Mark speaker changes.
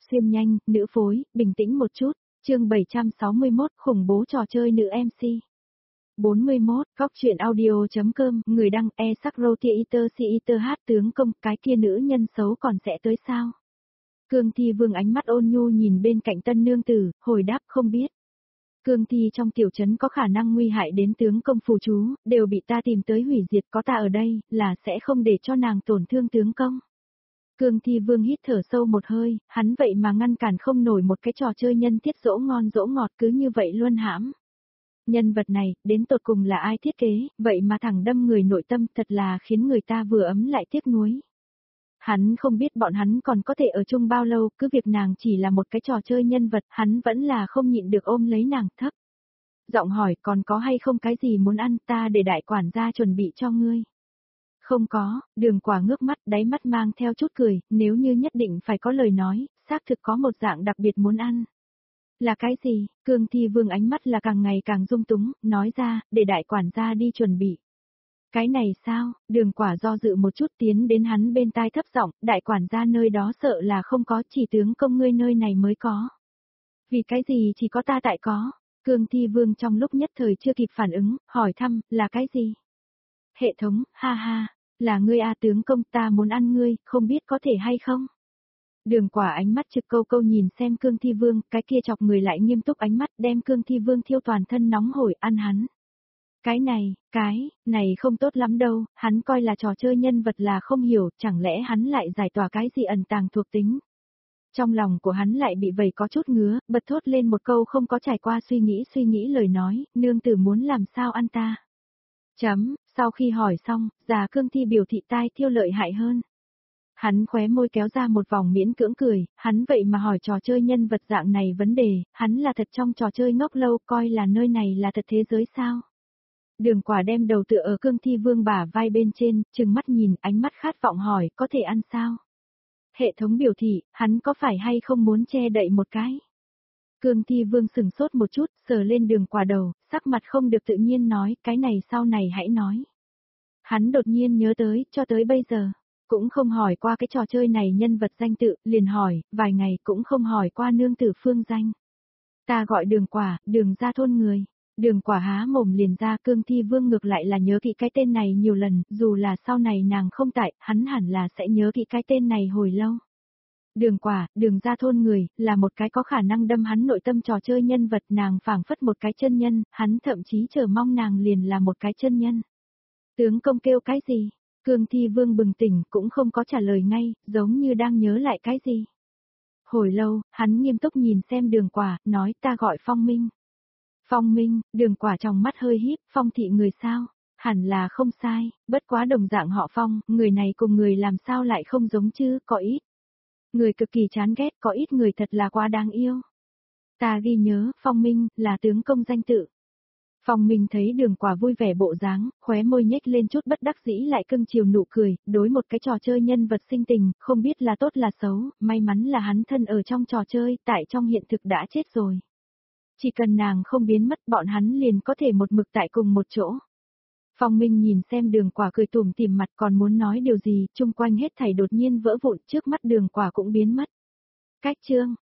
Speaker 1: xuyên nhanh, nữ phối, bình tĩnh một chút. Chương 761, khủng bố trò chơi nữ MC. 41, góc truyện audio.com, người đăng Sakro Theater Theater hát tướng công, cái kia nữ nhân xấu còn sẽ tới sao? Cương Thi Vương ánh mắt ôn nhu nhìn bên cạnh tân nương tử, hồi đáp không biết. Cương Thi trong tiểu trấn có khả năng nguy hại đến tướng công phù chú, đều bị ta tìm tới hủy diệt, có ta ở đây, là sẽ không để cho nàng tổn thương tướng công. Cương Thi Vương hít thở sâu một hơi, hắn vậy mà ngăn cản không nổi một cái trò chơi nhân tiết dỗ ngon dỗ ngọt cứ như vậy luôn hãm. Nhân vật này, đến tột cùng là ai thiết kế, vậy mà thẳng đâm người nội tâm thật là khiến người ta vừa ấm lại tiếc nuối. Hắn không biết bọn hắn còn có thể ở chung bao lâu, cứ việc nàng chỉ là một cái trò chơi nhân vật, hắn vẫn là không nhịn được ôm lấy nàng thấp. Giọng hỏi còn có hay không cái gì muốn ăn ta để đại quản gia chuẩn bị cho ngươi. Không có, Đường Quả ngước mắt, đáy mắt mang theo chút cười, nếu như nhất định phải có lời nói, xác thực có một dạng đặc biệt muốn ăn. Là cái gì? Cương Thi Vương ánh mắt là càng ngày càng dung túng, nói ra, để đại quản gia đi chuẩn bị. Cái này sao? Đường Quả do dự một chút tiến đến hắn bên tai thấp giọng, đại quản gia nơi đó sợ là không có, chỉ tướng công ngươi nơi này mới có. Vì cái gì chỉ có ta tại có? Cương Thi Vương trong lúc nhất thời chưa kịp phản ứng, hỏi thăm, là cái gì? Hệ thống, ha ha, là ngươi tướng công ta muốn ăn ngươi, không biết có thể hay không? Đường Quả ánh mắt trực câu câu nhìn xem Cương Thi Vương, cái kia chọc người lại nghiêm túc ánh mắt đem Cương Thi Vương thiêu toàn thân nóng hổi ăn hắn. Cái này không tốt lắm đâu, hắn coi là trò chơi nhân vật là không hiểu, chẳng lẽ hắn lại giải tỏa cái gì ẩn tàng thuộc tính. Trong lòng của hắn lại bị vầy có chút ngứa, bật thốt lên một câu không có trải qua suy nghĩ lời nói, nương tử muốn làm sao ăn ta. Sau khi hỏi xong, già Cương Thi biểu thị tai thiêu lợi hại hơn. Hắn khóe môi kéo ra một vòng miễn cưỡng cười, hắn vậy mà hỏi trò chơi nhân vật dạng này vấn đề, hắn là thật trong trò chơi ngốc lâu coi là nơi này là thật thế giới sao. Đường Quả đem đầu tựa ở Cương Thi Vương bả vai bên trên, trừng mắt nhìn, ánh mắt khát vọng hỏi, có thể ăn sao? Hệ thống biểu thị, hắn có phải hay không muốn che đậy một cái? Cương Thi Vương sừng sốt một chút, sờ lên Đường Quả đầu, sắc mặt không được tự nhiên nói, cái này sau này hãy nói. Hắn đột nhiên nhớ tới, cho tới bây giờ, cũng không hỏi qua cái trò chơi này nhân vật danh tự, liền hỏi, vài ngày cũng không hỏi qua nương tử phương danh. Ta gọi Đường Quả, Đường ra thôn người. Đường Quả há mồm liền ra, Cương Thi Vương ngược lại là nhớ kỹ cái tên này nhiều lần, dù là sau này nàng không tại, hắn hẳn là sẽ nhớ kỹ cái tên này hồi lâu. Đường Quả, Đường ra thôn người, là một cái có khả năng đâm hắn nội tâm trò chơi nhân vật, nàng phảng phất một cái chân nhân, hắn thậm chí chờ mong nàng liền là một cái chân nhân. Tướng công kêu cái gì? Cương Thi Vương bừng tỉnh cũng không có trả lời ngay, giống như đang nhớ lại cái gì. Hồi lâu, hắn nghiêm túc nhìn xem Đường Quả, nói ta gọi Phong Minh. Phong Minh, Đường Quả trong mắt hơi híp, Phong thị người sao? Hẳn là không sai, bất quá đồng dạng họ Phong, người này cùng người làm sao lại không giống chứ, có ít. Người cực kỳ chán ghét, có ít người thật là quá đáng yêu. Ta ghi nhớ, Phong Minh, là tướng công danh tự. Phong Minh thấy Đường Quả vui vẻ bộ dáng, khóe môi nhếch lên chút bất đắc dĩ lại cưng chiều nụ cười, đối một cái trò chơi nhân vật sinh tình, không biết là tốt là xấu, may mắn là hắn thân ở trong trò chơi, tại trong hiện thực đã chết rồi. Chỉ cần nàng không biến mất bọn hắn liền có thể một mực tại cùng một chỗ. Phong Minh nhìn xem Đường Quả cười tủm tỉm mặt còn muốn nói điều gì, chung quanh hết thảy đột nhiên vỡ vụn trước mắt Đường Quả cũng biến mất. Cách chương,